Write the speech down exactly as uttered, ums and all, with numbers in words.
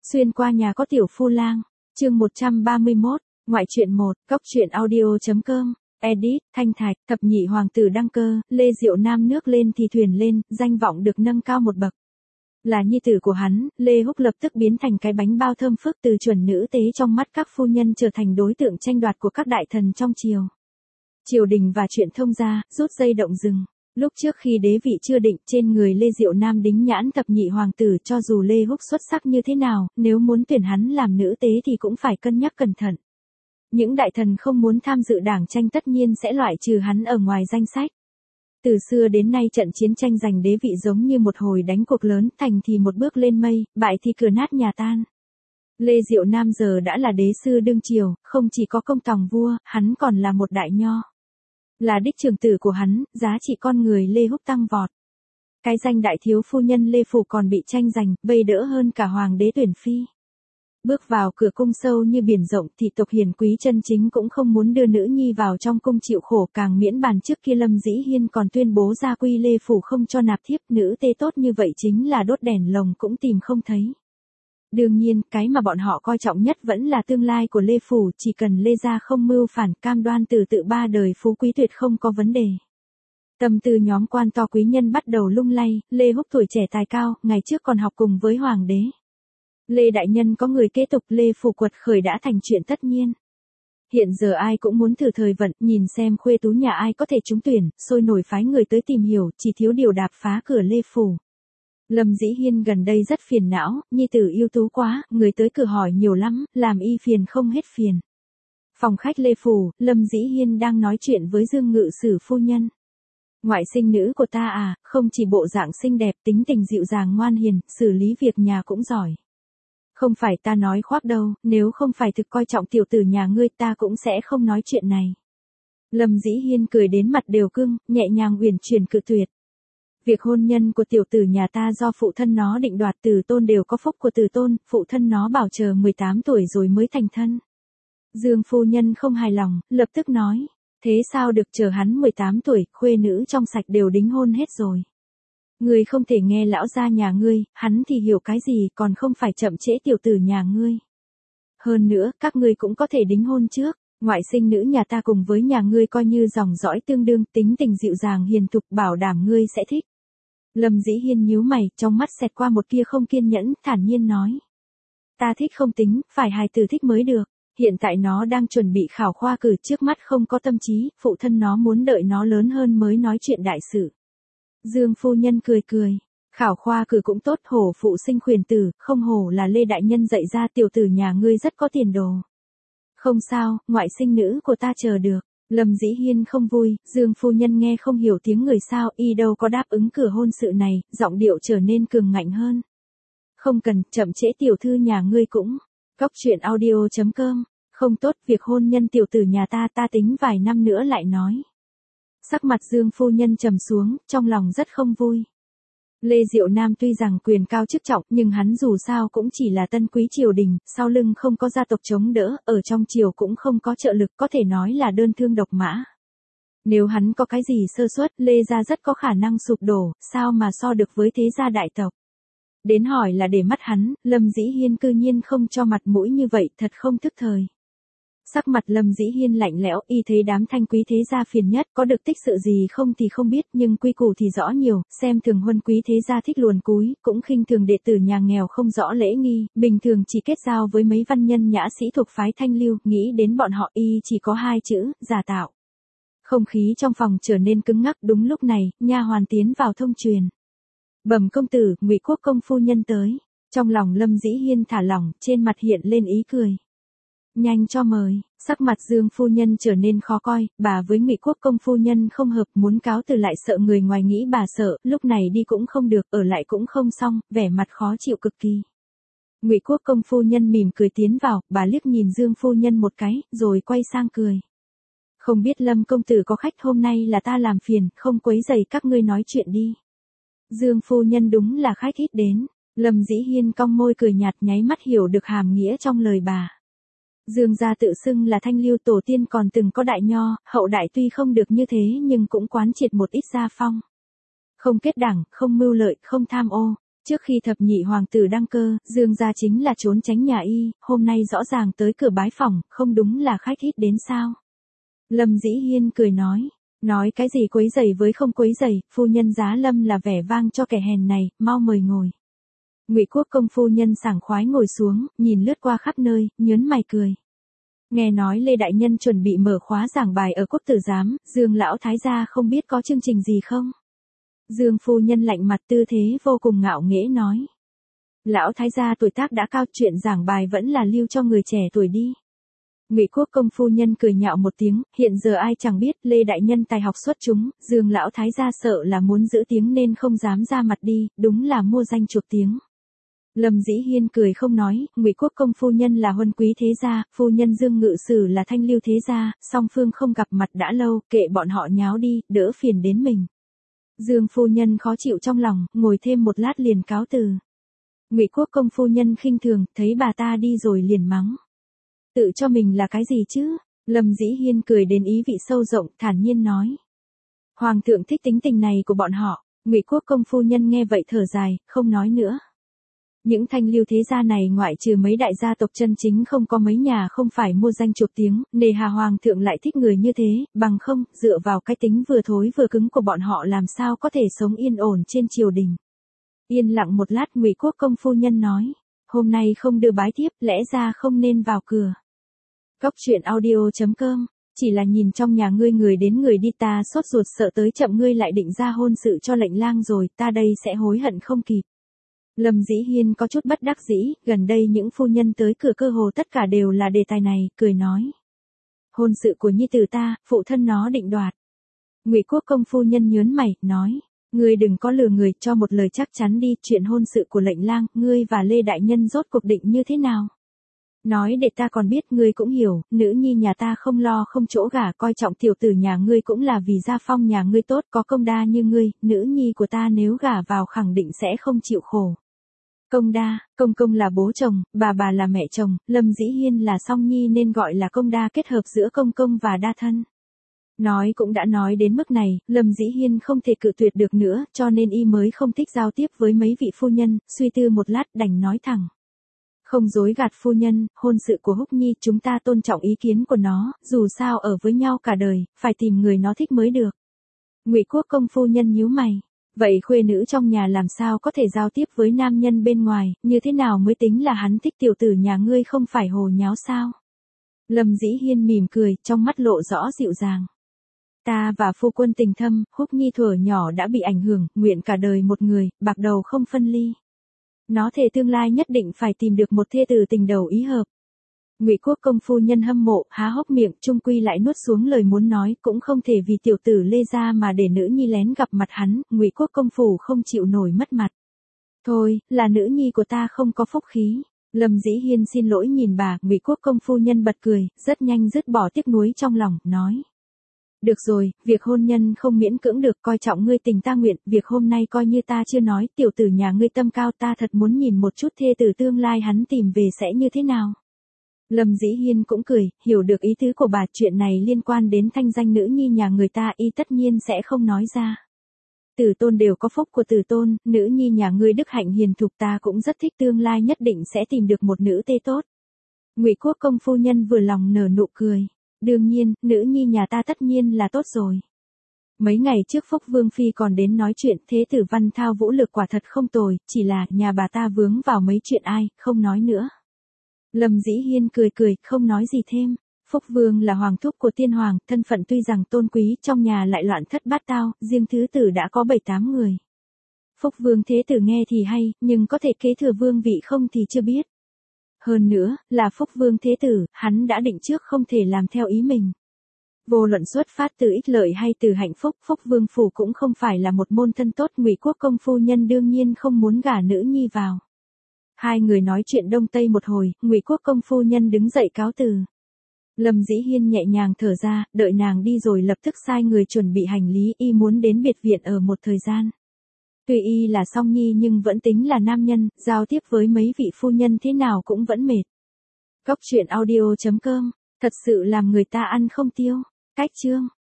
Xuyên qua nhà có tiểu phu lang, chương một trăm ba mươi mốt, ngoại truyện một, góc truyện audio chấm com, edit, Thanh Thạch, thập nhị hoàng tử đăng cơ, Lê Diệu Nam nước lên thì thuyền lên, danh vọng được nâng cao một bậc. Là nhi tử của hắn, Lê Húc lập tức biến thành cái bánh bao thơm phức, từ chuẩn nữ tế trong mắt các phu nhân trở thành đối tượng tranh đoạt của các đại thần trong triều. Triều đình và chuyện thông gia, rút dây động rừng. Lúc trước khi đế vị chưa định, trên người Lê Diệu Nam đính nhãn thập nhị hoàng tử, cho dù Lê Húc xuất sắc như thế nào, nếu muốn tuyển hắn làm nữ tế thì cũng phải cân nhắc cẩn thận. Những đại thần không muốn tham dự đảng tranh tất nhiên sẽ loại trừ hắn ở ngoài danh sách. Từ xưa đến nay trận chiến tranh giành đế vị giống như một hồi đánh cuộc lớn, thành thì một bước lên mây, bại thì cửa nát nhà tan. Lê Diệu Nam giờ đã là đế sư đương triều, không chỉ có công tòng vua, hắn còn là một đại nho. Là đích trưởng tử của hắn, giá trị con người Lê Húc tăng vọt. Cái danh đại thiếu phu nhân Lê Phủ còn bị tranh giành, vây đỡ hơn cả hoàng đế tuyển phi. Bước vào cửa cung sâu như biển rộng, thì tộc hiền quý chân chính cũng không muốn đưa nữ nhi vào trong cung chịu khổ, càng miễn bàn trước kia Lâm Dĩ Hiên còn tuyên bố gia quy Lê Phủ không cho nạp thiếp, nữ tế tốt như vậy chính là đốt đèn lồng cũng tìm không thấy. Đương nhiên, cái mà bọn họ coi trọng nhất vẫn là tương lai của Lê Phủ, chỉ cần Lê gia không mưu phản, cam đoan từ tự ba đời phú quý tuyệt không có vấn đề. Tâm tư nhóm quan to quý nhân bắt đầu lung lay, Lê Húc tuổi trẻ tài cao, ngày trước còn học cùng với hoàng đế. Lê đại nhân có người kế tục, Lê Phủ quật khởi đã thành chuyện tất nhiên. Hiện giờ ai cũng muốn thử thời vận, nhìn xem khuê tú nhà ai có thể trúng tuyển, sôi nổi phái người tới tìm hiểu, chỉ thiếu điều đạp phá cửa Lê Phủ. Lâm Dĩ Hiên gần đây rất phiền não, nhi tử ưu tú quá, người tới cửa hỏi nhiều lắm, làm y phiền không hết phiền. Phòng khách Lê Phủ, Lâm Dĩ Hiên đang nói chuyện với Dương Ngự Sử phu nhân. Ngoại sinh nữ của ta à, không chỉ bộ dạng xinh đẹp, tính tình dịu dàng ngoan hiền, xử lý việc nhà cũng giỏi. Không phải ta nói khoác đâu, nếu không phải thực coi trọng tiểu tử nhà ngươi ta cũng sẽ không nói chuyện này. Lâm Dĩ Hiên cười đến mặt đều cưng, nhẹ nhàng uyển chuyển cự tuyệt. Việc hôn nhân của tiểu tử nhà ta do phụ thân nó định đoạt, Từ Tôn đều có phúc của Từ Tôn, phụ thân nó bảo chờ mười tám tuổi rồi mới thành thân. Dương phu nhân không hài lòng, lập tức nói, thế sao được, chờ hắn mười tám tuổi, khuê nữ trong sạch đều đính hôn hết rồi. Ngươi không thể nghe lão gia nhà ngươi, hắn thì hiểu cái gì, còn không phải chậm trễ tiểu tử nhà ngươi. Hơn nữa, các ngươi cũng có thể đính hôn trước. Ngoại sinh nữ nhà ta cùng với nhà ngươi coi như dòng dõi tương đương, tính tình dịu dàng hiền thục, bảo đảm ngươi sẽ thích. Lâm Dĩ Hiên nhíu mày, trong mắt xẹt qua một tia không kiên nhẫn, thản nhiên nói. Ta thích không tính, phải hài tử thích mới được. Hiện tại nó đang chuẩn bị khảo khoa cử, trước mắt không có tâm trí, phụ thân nó muốn đợi nó lớn hơn mới nói chuyện đại sự. Dương phu nhân cười cười. Khảo khoa cử cũng tốt, hổ phụ sinh khuyển tử, không hổ là Lê đại nhân dạy ra, tiểu tử nhà ngươi rất có tiền đồ. Không sao, ngoại sinh nữ của ta chờ được. Lâm Dĩ Hiên không vui, Dương phu nhân nghe không hiểu tiếng người sao, y đâu có đáp ứng cửa hôn sự này, giọng điệu trở nên cường ngạnh hơn. Không cần, chậm trễ tiểu thư nhà ngươi cũng. Góc truyện audio chấm com, không tốt, việc hôn nhân tiểu tử nhà ta ta tính vài năm nữa lại nói. Sắc mặt Dương phu nhân trầm xuống, trong lòng rất không vui. Lê Diệu Nam tuy rằng quyền cao chức trọng, nhưng hắn dù sao cũng chỉ là tân quý triều đình, sau lưng không có gia tộc chống đỡ, ở trong triều cũng không có trợ lực, có thể nói là đơn thương độc mã. Nếu hắn có cái gì sơ suất, Lê gia rất có khả năng sụp đổ, sao mà so được với thế gia đại tộc. Đến hỏi là để mắt hắn, Lâm Dĩ Hiên cư nhiên không cho mặt mũi như vậy, thật không thức thời. Sắc mặt Lâm Dĩ Hiên lạnh lẽo, y thấy đám thanh quý thế gia phiền nhất, có được tích sự gì không thì không biết, nhưng quy củ thì rõ nhiều, xem thường huân quý thế gia thích luồn cúi, cũng khinh thường đệ tử nhà nghèo không rõ lễ nghi, bình thường chỉ kết giao với mấy văn nhân nhã sĩ thuộc phái Thanh Lưu, nghĩ đến bọn họ y chỉ có hai chữ, giả tạo. Không khí trong phòng trở nên cứng ngắc, đúng lúc này, nha hoàn tiến vào thông truyền. Bẩm công tử, Ngụy Quốc công phu nhân tới. Trong lòng Lâm Dĩ Hiên thả lỏng, trên mặt hiện lên ý cười. Nhanh cho mời. Sắc mặt Dương phu nhân trở nên khó coi, bà với Ngụy Quốc công phu nhân không hợp, muốn cáo từ lại sợ người ngoài nghĩ bà sợ, lúc này đi cũng không được, ở lại cũng không xong, vẻ mặt khó chịu cực kỳ. Ngụy Quốc công phu nhân mỉm cười tiến vào, bà liếc nhìn Dương phu nhân một cái, rồi quay sang cười. Không biết Lâm công tử có khách, hôm nay là ta làm phiền, không quấy rầy các ngươi nói chuyện đi. Dương phu nhân đúng là khách ít đến. Lâm Dĩ Hiên cong môi cười nhạt, nháy mắt hiểu được hàm nghĩa trong lời bà. Dương gia tự xưng là Thanh Lưu, tổ tiên còn từng có đại nho, hậu đại tuy không được như thế nhưng cũng quán triệt một ít gia phong. Không kết đảng, không mưu lợi, không tham ô. Trước khi thập nhị hoàng tử đăng cơ, Dương gia chính là trốn tránh nhà y, hôm nay rõ ràng tới cửa bái phỏng, không đúng là khách ít đến sao. Lâm Dĩ Hiên cười nói, nói cái gì quấy rầy với không quấy rầy, phu nhân giá Lâm là vẻ vang cho kẻ hèn này, mau mời ngồi. Ngụy Quốc công phu nhân sảng khoái ngồi xuống, nhìn lướt qua khắp nơi, nhớn mày cười. Nghe nói Lê đại nhân chuẩn bị mở khóa giảng bài ở Quốc tử giám, Dương lão thái gia không biết có chương trình gì không? Dương phu nhân lạnh mặt tư thế vô cùng ngạo nghễ nói. Lão thái gia tuổi tác đã cao, chuyện giảng bài vẫn là lưu cho người trẻ tuổi đi. Ngụy Quốc công phu nhân cười nhạo một tiếng, hiện giờ ai chẳng biết Lê đại nhân tài học xuất chúng, Dương lão thái gia sợ là muốn giữ tiếng nên không dám ra mặt đi, đúng là mua danh chuộc tiếng. Lâm Dĩ Hiên cười không nói, Ngụy Quốc công phu nhân là huân quý thế gia, phu nhân Dương ngự sử là thanh lưu thế gia, song phương không gặp mặt đã lâu, kệ bọn họ nháo đi, đỡ phiền đến mình. Dương phu nhân khó chịu trong lòng, ngồi thêm một lát liền cáo từ. Ngụy Quốc công phu nhân khinh thường, thấy bà ta đi rồi liền mắng. Tự cho mình là cái gì chứ? Lâm Dĩ Hiên cười đến ý vị sâu rộng, thản nhiên nói. Hoàng thượng thích tính tình này của bọn họ. Ngụy Quốc công phu nhân nghe vậy thở dài, không nói nữa. Những thanh lưu thế gia này ngoại trừ mấy đại gia tộc chân chính không có mấy nhà không phải mua danh chuộc tiếng, nề hà hoàng thượng lại thích người như thế, bằng không, dựa vào cái tính vừa thối vừa cứng của bọn họ làm sao có thể sống yên ổn trên triều đình. Yên lặng một lát, Ngụy Quốc công phu nhân nói, hôm nay không đưa bái thiếp, lẽ ra không nên vào cửa. Cóc truyện audio chấm com, chỉ là nhìn trong nhà ngươi người đến người đi, ta sốt ruột sợ tới chậm ngươi lại định ra hôn sự cho lệnh lang rồi, ta đây sẽ hối hận không kịp. Lâm Dĩ Hiên có chút bất đắc dĩ, gần đây những phu nhân tới cửa cơ hồ tất cả đều là đề tài này, cười nói. Hôn sự của nhi tử ta, phụ thân nó định đoạt. Ngụy Quốc công phu nhân nhớn mày, nói, ngươi đừng có lừa người, cho một lời chắc chắn đi, chuyện hôn sự của lệnh lang, ngươi và Lê đại nhân rốt cuộc định như thế nào? Nói để ta còn biết, ngươi cũng hiểu, nữ nhi nhà ta không lo không chỗ gả, coi trọng tiểu tử nhà ngươi cũng là vì gia phong nhà ngươi tốt, có công đa như ngươi, nữ nhi của ta nếu gả vào khẳng định sẽ không chịu khổ. Công đa, công công là bố chồng, bà bà là mẹ chồng, Lâm Dĩ Hiên là song nhi nên gọi là công đa kết hợp giữa công công và đa thân. Nói cũng đã nói đến mức này, Lâm Dĩ Hiên không thể cự tuyệt được nữa, cho nên y mới không thích giao tiếp với mấy vị phu nhân, suy tư một lát đành nói thẳng. Không dối gạt phu nhân, hôn sự của Húc Nhi chúng ta tôn trọng ý kiến của nó, dù sao ở với nhau cả đời, phải tìm người nó thích mới được. Ngụy Quốc công phu nhân nhíu mày. Vậy khuê nữ trong nhà làm sao có thể giao tiếp với nam nhân bên ngoài, như thế nào mới tính là hắn thích tiểu tử nhà ngươi không phải hồ nháo sao? Lâm Dĩ Hiên mỉm cười, trong mắt lộ rõ dịu dàng. Ta và phu quân tình thâm, Húc Nhi thuở nhỏ đã bị ảnh hưởng, nguyện cả đời một người, bạc đầu không phân ly. Nó thề tương lai nhất định phải tìm được một thê tử tình đầu ý hợp. Ngụy Quốc công phu nhân hâm mộ, há hốc miệng, chung quy lại nuốt xuống lời muốn nói, cũng không thể vì tiểu tử Lê gia mà để nữ nhi lén gặp mặt hắn, Ngụy Quốc công phủ không chịu nổi mất mặt. Thôi, là nữ nhi của ta không có phúc khí. Lâm Dĩ Hiên xin lỗi nhìn bà, Ngụy Quốc công phu nhân bật cười, rất nhanh dứt bỏ tiếc nuối trong lòng, nói. Được rồi, việc hôn nhân không miễn cưỡng được, coi trọng ngươi tình ta nguyện, việc hôm nay coi như ta chưa nói, tiểu tử nhà ngươi tâm cao, ta thật muốn nhìn một chút thê tử tương lai hắn tìm về sẽ như thế nào. Lâm Dĩ Hiên cũng cười, hiểu được ý tứ của bà, chuyện này liên quan đến thanh danh nữ nhi nhà người ta, y tất nhiên sẽ không nói ra. Tử tôn đều có phúc của tử tôn, nữ nhi nhà ngươi đức hạnh hiền thục, ta cũng rất thích, tương lai nhất định sẽ tìm được một nữ tê tốt. Ngụy Quốc công phu nhân vừa lòng nở nụ cười. Đương nhiên, nữ nhi nhà ta tất nhiên là tốt rồi. Mấy ngày trước Phúc Vương Phi còn đến nói chuyện, thế tử Văn Thao vũ lực quả thật không tồi, chỉ là nhà bà ta vướng vào mấy chuyện ai, không nói nữa. Lâm Dĩ Hiên cười cười, không nói gì thêm. Phúc Vương là hoàng thúc của tiên hoàng, thân phận tuy rằng tôn quý, trong nhà lại loạn thất bát tao, riêng thứ tử đã có bảy tám người. Phúc Vương thế tử nghe thì hay, nhưng có thể kế thừa vương vị không thì chưa biết. Hơn nữa, là Phúc Vương thế tử, hắn đã định trước không thể làm theo ý mình. Vô luận xuất phát từ ích lợi hay từ hạnh phúc, Phúc Vương phủ cũng không phải là một môn thân tốt, Ngụy Quốc công phu nhân đương nhiên không muốn gả nữ nhi vào. Hai người nói chuyện đông tây một hồi, Ngụy Quốc công phu nhân đứng dậy cáo từ. Lâm Dĩ Hiên nhẹ nhàng thở ra, đợi nàng đi rồi lập tức sai người chuẩn bị hành lý, y muốn đến biệt viện ở một thời gian. Tuy y là song nhi nhưng vẫn tính là nam nhân, giao tiếp với mấy vị phu nhân thế nào cũng vẫn mệt. Cóc truyện audio chấm com, thật sự làm người ta ăn không tiêu. Cách chương